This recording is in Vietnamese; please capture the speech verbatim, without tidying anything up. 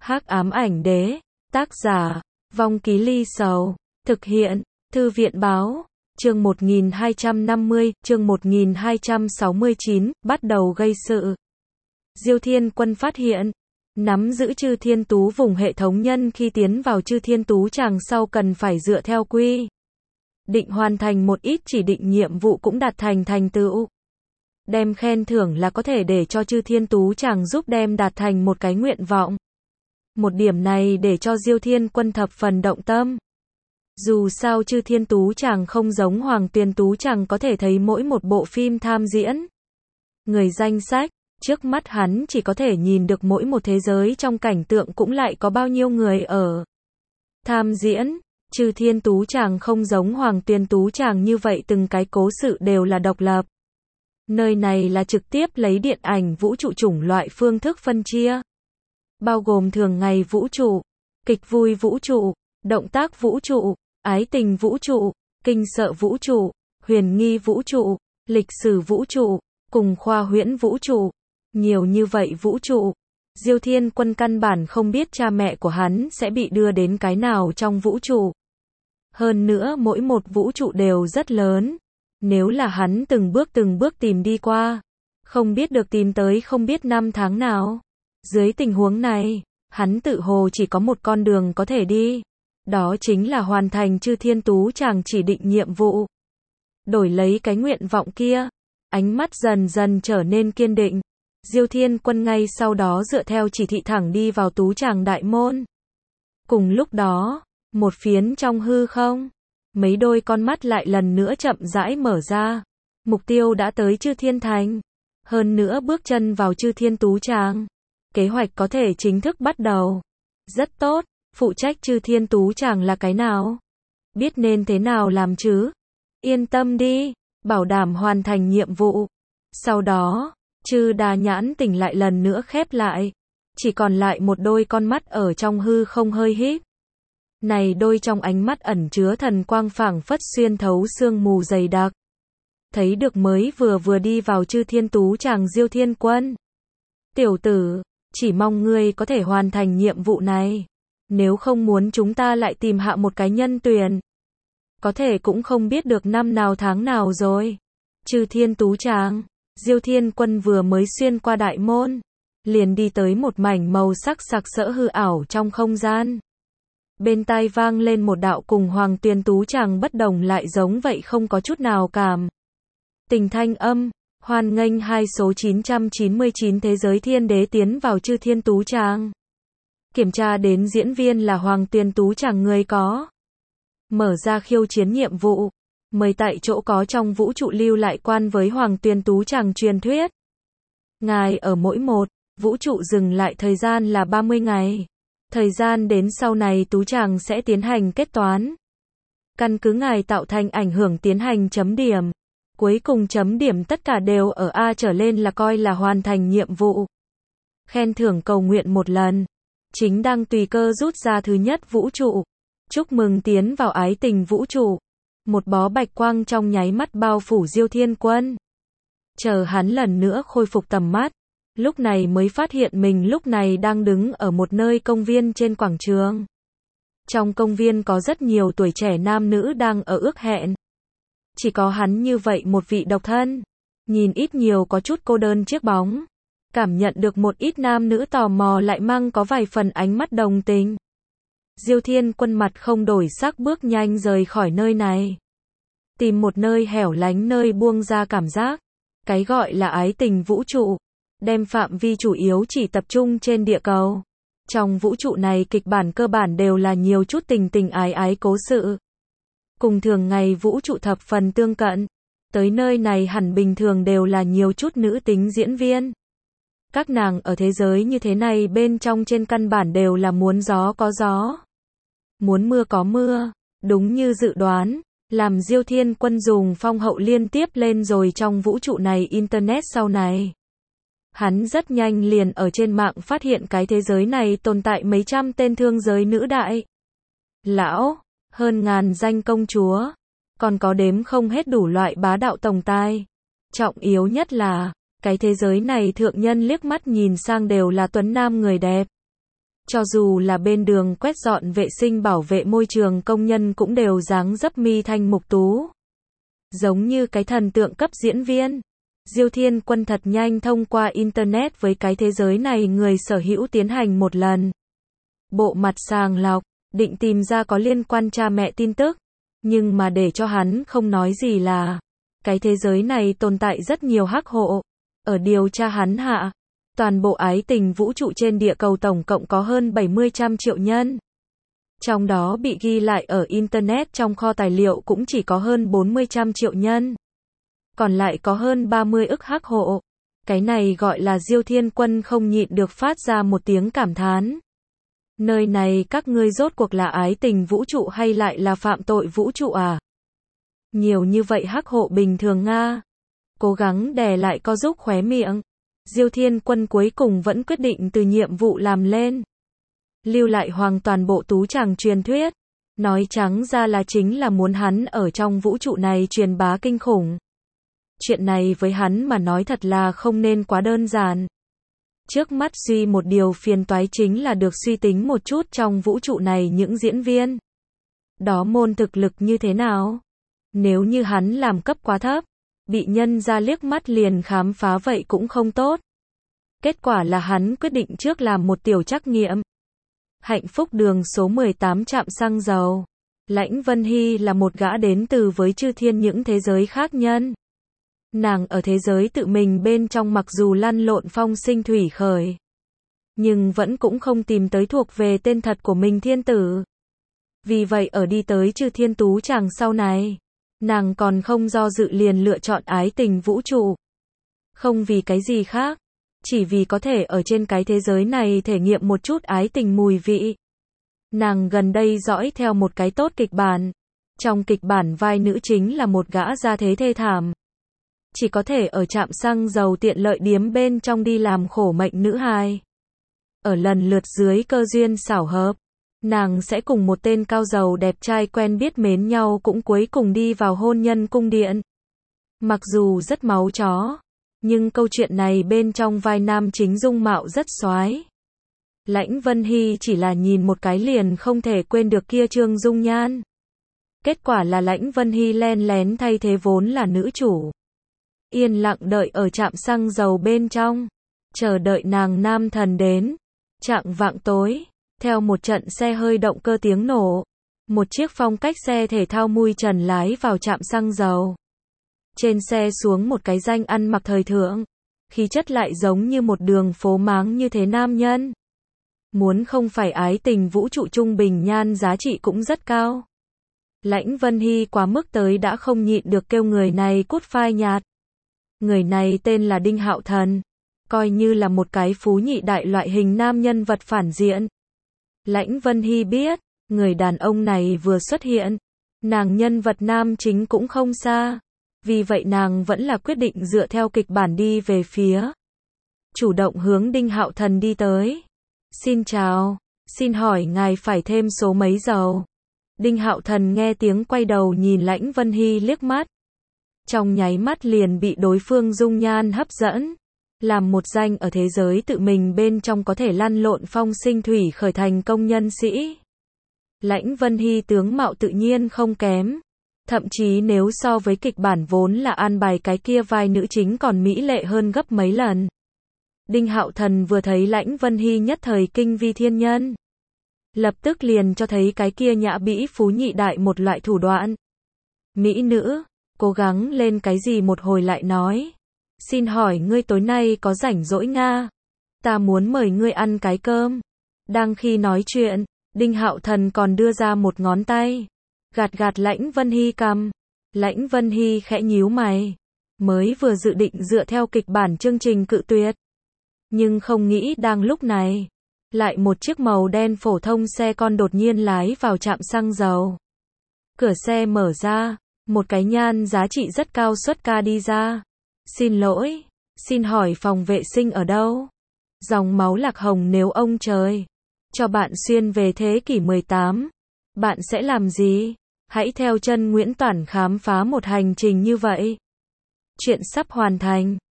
Hắc ám ảnh đế, tác giả, Vong Ký Ly Sầu, thực hiện, Thư viện báo, chương một nghìn hai trăm năm mươi, chương một nghìn hai trăm sáu mươi chín, bắt đầu gây sự. Diêu Thiên Quân phát hiện, nắm giữ Chư Thiên Tú vùng hệ thống nhân khi tiến vào Chư Thiên Tú tràng sau cần phải dựa theo quy định hoàn thành một ít chỉ định nhiệm vụ cũng đạt thành thành tựu. Đem khen thưởng là có thể để cho Chư Thiên Tú tràng giúp đem đạt thành một cái nguyện vọng. Một điểm này để cho Diêu Thiên Quân thập phần động tâm. Dù sao Chư Thiên Tú tràng không giống Hoàng Tuyền Tú tràng có thể thấy mỗi một bộ phim tham diễn. Người danh sách, trước mắt hắn chỉ có thể nhìn được mỗi một thế giới trong cảnh tượng cũng lại có bao nhiêu người ở tham diễn. Chư Thiên Tú tràng không giống Hoàng Tuyền Tú tràng như vậy từng cái cố sự đều là độc lập. Nơi này là trực tiếp lấy điện ảnh vũ trụ chủng loại phương thức phân chia. Bao gồm thường ngày vũ trụ, kịch vui vũ trụ, động tác vũ trụ, ái tình vũ trụ, kinh sợ vũ trụ, huyền nghi vũ trụ, lịch sử vũ trụ, cùng khoa huyễn vũ trụ. Nhiều như vậy vũ trụ. Diêu Thiên Quân căn bản không biết cha mẹ của hắn sẽ bị đưa đến cái nào trong vũ trụ. Hơn nữa mỗi một vũ trụ đều rất lớn. Nếu là hắn từng bước từng bước tìm đi qua, không biết được tìm tới không biết năm tháng nào. Dưới tình huống này, hắn tự hồ chỉ có một con đường có thể đi. Đó chính là hoàn thành Chư Thiên Tú tràng chỉ định nhiệm vụ. Đổi lấy cái nguyện vọng kia. Ánh mắt dần dần trở nên kiên định. Diêu Thiên Quân ngay sau đó dựa theo chỉ thị thẳng đi vào Tú tràng đại môn. Cùng lúc đó, một phiến trong hư không, mấy đôi con mắt lại lần nữa chậm rãi mở ra. Mục tiêu đã tới Chư Thiên Thành. Hơn nữa bước chân vào Chư Thiên Tú tràng. Kế hoạch có thể chính thức bắt đầu. Rất tốt, phụ trách Chư Thiên Tú tràng là cái nào? Biết nên thế nào làm chứ? Yên tâm đi, bảo đảm hoàn thành nhiệm vụ. Sau đó, Chư Đà nhãn tỉnh lại lần nữa khép lại. Chỉ còn lại một đôi con mắt ở trong hư không hơi híp. Này đôi trong ánh mắt ẩn chứa thần quang phảng phất xuyên thấu sương mù dày đặc. Thấy được mới vừa vừa đi vào Chư Thiên Tú tràng Diêu Thiên Quân. Tiểu tử, chỉ mong ngươi có thể hoàn thành nhiệm vụ này. Nếu không muốn chúng ta lại tìm hạ một cái nhân tuyển. Có thể cũng không biết được năm nào tháng nào rồi. Chư Thiên Tú tràng, Diêu Thiên Quân vừa mới xuyên qua đại môn. Liền đi tới một mảnh màu sắc sặc sỡ hư ảo trong không gian. Bên tai vang lên một đạo cùng Hoàng Tuyền Tú tràng bất đồng lại giống vậy không có chút nào cảm. Tình thanh âm, hoan nghênh hai số chín trăm chín mươi chín thế giới thiên đế tiến vào Chư Thiên Tú tràng. Kiểm tra đến diễn viên là Hoàng Tuyền Tú tràng người có. Mở ra khiêu chiến nhiệm vụ. Mời tại chỗ có trong vũ trụ lưu lại quan với Hoàng Tuyền Tú tràng truyền thuyết. Ngài ở mỗi một vũ trụ dừng lại thời gian là ba mươi ngày. Thời gian đến sau này Tú tràng sẽ tiến hành kết toán. Căn cứ ngài tạo thành ảnh hưởng tiến hành chấm điểm. Cuối cùng chấm điểm tất cả đều ở A trở lên là coi là hoàn thành nhiệm vụ. Khen thưởng cầu nguyện một lần. Chính đang tùy cơ rút ra thứ nhất vũ trụ. Chúc mừng tiến vào ái tình vũ trụ. Một bó bạch quang trong nháy mắt bao phủ Diêu Thiên Quân. Chờ hắn lần nữa khôi phục tầm mắt. Lúc này mới phát hiện mình lúc này đang đứng ở một nơi công viên trên quảng trường. Trong công viên có rất nhiều tuổi trẻ nam nữ đang ở ước hẹn. Chỉ có hắn như vậy một vị độc thân. Nhìn ít nhiều có chút cô đơn chiếc bóng. Cảm nhận được một ít nam nữ tò mò lại mang có vài phần ánh mắt đồng tình. Diêu Thiên Quân mặt không đổi sắc bước nhanh rời khỏi nơi này. Tìm một nơi hẻo lánh nơi buông ra cảm giác. Cái gọi là ái tình vũ trụ. Đem phạm vi chủ yếu chỉ tập trung trên địa cầu. Trong vũ trụ này kịch bản cơ bản đều là nhiều chút tình tình ái ái cố sự. Cùng thường ngày vũ trụ thập phần tương cận. Tới nơi này hẳn bình thường đều là nhiều chút nữ tính diễn viên. Các nàng ở thế giới như thế này bên trong trên căn bản đều là muốn gió có gió. Muốn mưa có mưa. Đúng như dự đoán. Làm Diêu Thiên Quân dùng phong hậu liên tiếp lên rồi trong vũ trụ này internet sau này. Hắn rất nhanh liền ở trên mạng phát hiện cái thế giới này tồn tại mấy trăm tên thương giới nữ đại lão, hơn ngàn danh công chúa, còn có đếm không hết đủ loại bá đạo tổng tài. Trọng yếu nhất là, cái thế giới này thượng nhân liếc mắt nhìn sang đều là tuấn nam người đẹp. Cho dù là bên đường quét dọn vệ sinh bảo vệ môi trường công nhân cũng đều dáng dấp mi thanh mục tú. Giống như cái thần tượng cấp diễn viên. Diêu Thiên Quân thật nhanh thông qua Internet với cái thế giới này người sở hữu tiến hành một lần. Bộ mặt sàng lọc, định tìm ra có liên quan cha mẹ tin tức. Nhưng mà để cho hắn không nói gì là, cái thế giới này tồn tại rất nhiều hắc hộ. Ở điều tra hắn hạ, toàn bộ ái tình vũ trụ trên địa cầu tổng cộng có hơn bảy mươi trăm triệu nhân. Trong đó bị ghi lại ở Internet trong kho tài liệu cũng chỉ có hơn bốn mươi trăm triệu nhân. Còn lại có hơn ba mươi ức hắc hộ. Cái này gọi là Diêu Thiên Quân không nhịn được phát ra một tiếng cảm thán. Nơi này các ngươi rốt cuộc là ái tình vũ trụ hay lại là phạm tội vũ trụ à? Nhiều như vậy hắc hộ bình thường Nga. Cố gắng đè lại co giúp khóe miệng. Diêu Thiên Quân cuối cùng vẫn quyết định từ nhiệm vụ làm lên. Lưu lại hoàn toàn bộ tú chàng truyền thuyết. Nói trắng ra là chính là muốn hắn ở trong vũ trụ này truyền bá kinh khủng. Chuyện này với hắn mà nói thật là không nên quá đơn giản. Trước mắt duy một điều phiền toái chính là được suy tính một chút trong vũ trụ này những diễn viên. Đó môn thực lực như thế nào? Nếu như hắn làm cấp quá thấp, bị nhân ra liếc mắt liền khám phá vậy cũng không tốt. Kết quả là hắn quyết định trước làm một tiểu trắc nghiệm. Hạnh phúc đường số mười tám trạm xăng dầu. Lãnh Vân Hy là một gã đến từ với chư thiên những thế giới khác nhân. Nàng ở thế giới tự mình bên trong mặc dù lăn lộn phong sinh thủy khởi, nhưng vẫn cũng không tìm tới thuộc về tên thật của mình thiên tử. Vì vậy ở đi tới chư thiên tú chàng sau này, nàng còn không do dự liền lựa chọn ái tình vũ trụ. Không vì cái gì khác, chỉ vì có thể ở trên cái thế giới này thể nghiệm một chút ái tình mùi vị. Nàng gần đây dõi theo một cái tốt kịch bản. Trong kịch bản vai nữ chính là một gã gia thế thê thảm. Chỉ có thể ở trạm xăng dầu tiện lợi điếm bên trong đi làm khổ mệnh nữ hài. Ở lần lượt dưới cơ duyên xảo hợp, nàng sẽ cùng một tên cao giàu đẹp trai quen biết mến nhau cũng cuối cùng đi vào hôn nhân cung điện. Mặc dù rất máu chó, nhưng câu chuyện này bên trong vai nam chính dung mạo rất xoái. Lãnh Vân Hy chỉ là nhìn một cái liền không thể quên được kia trương dung nhan. Kết quả là Lãnh Vân Hy len lén thay thế vốn là nữ chủ. Yên lặng đợi ở trạm xăng dầu bên trong, chờ đợi nàng nam thần đến. Chạng vạng tối, theo một trận xe hơi động cơ tiếng nổ, một chiếc phong cách xe thể thao mui trần lái vào trạm xăng dầu. Trên xe xuống một cái danh ăn mặc thời thượng, khí chất lại giống như một đường phố máng như thế nam nhân. Muốn không phải ái tình vũ trụ trung bình nhan giá trị cũng rất cao. Lãnh Vân Hy quá mức tới đã không nhịn được kêu người này cút phai nhạt. Người này tên là Đinh Hạo Thần, coi như là một cái phú nhị đại loại hình nam nhân vật phản diện. Lãnh Vân Hy biết, người đàn ông này vừa xuất hiện, nàng nhân vật nam chính cũng không xa. Vì vậy nàng vẫn là quyết định dựa theo kịch bản đi về phía. Chủ động hướng Đinh Hạo Thần đi tới. Xin chào, xin hỏi ngài phải thêm số mấy dầu? Đinh Hạo Thần nghe tiếng quay đầu nhìn Lãnh Vân Hy liếc mắt. Trong nháy mắt liền bị đối phương dung nhan hấp dẫn. Làm một danh ở thế giới tự mình bên trong có thể lăn lộn phong sinh thủy khởi thành công nhân sĩ. Lãnh Vân Hy tướng mạo tự nhiên không kém. Thậm chí nếu so với kịch bản vốn là an bài cái kia vai nữ chính còn mỹ lệ hơn gấp mấy lần. Đinh Hạo Thần vừa thấy Lãnh Vân Hy nhất thời kinh vi thiên nhân. Lập tức liền cho thấy cái kia nhã bĩ phú nhị đại một loại thủ đoạn. Mỹ nữ, cố gắng lên cái gì một hồi lại nói. Xin hỏi ngươi tối nay có rảnh rỗi Nga? Ta muốn mời ngươi ăn cái cơm. Đang khi nói chuyện, Đinh Hạo Thần còn đưa ra một ngón tay. Gạt gạt Lãnh Vân Hy cằm. Lãnh Vân Hy khẽ nhíu mày. Mới vừa dự định dựa theo kịch bản chương trình cự tuyệt. Nhưng không nghĩ đang lúc này. Lại một chiếc màu đen phổ thông xe con đột nhiên lái vào trạm xăng dầu. Cửa xe mở ra. Một cái nhan giá trị rất cao xuất ca đi ra. Xin lỗi. Xin hỏi phòng vệ sinh ở đâu? Dòng máu lạc hồng nếu ông trời cho bạn xuyên về thế kỷ mười tám. Bạn sẽ làm gì? Hãy theo chân Nguyễn Toản khám phá một hành trình như vậy. Chuyện sắp hoàn thành.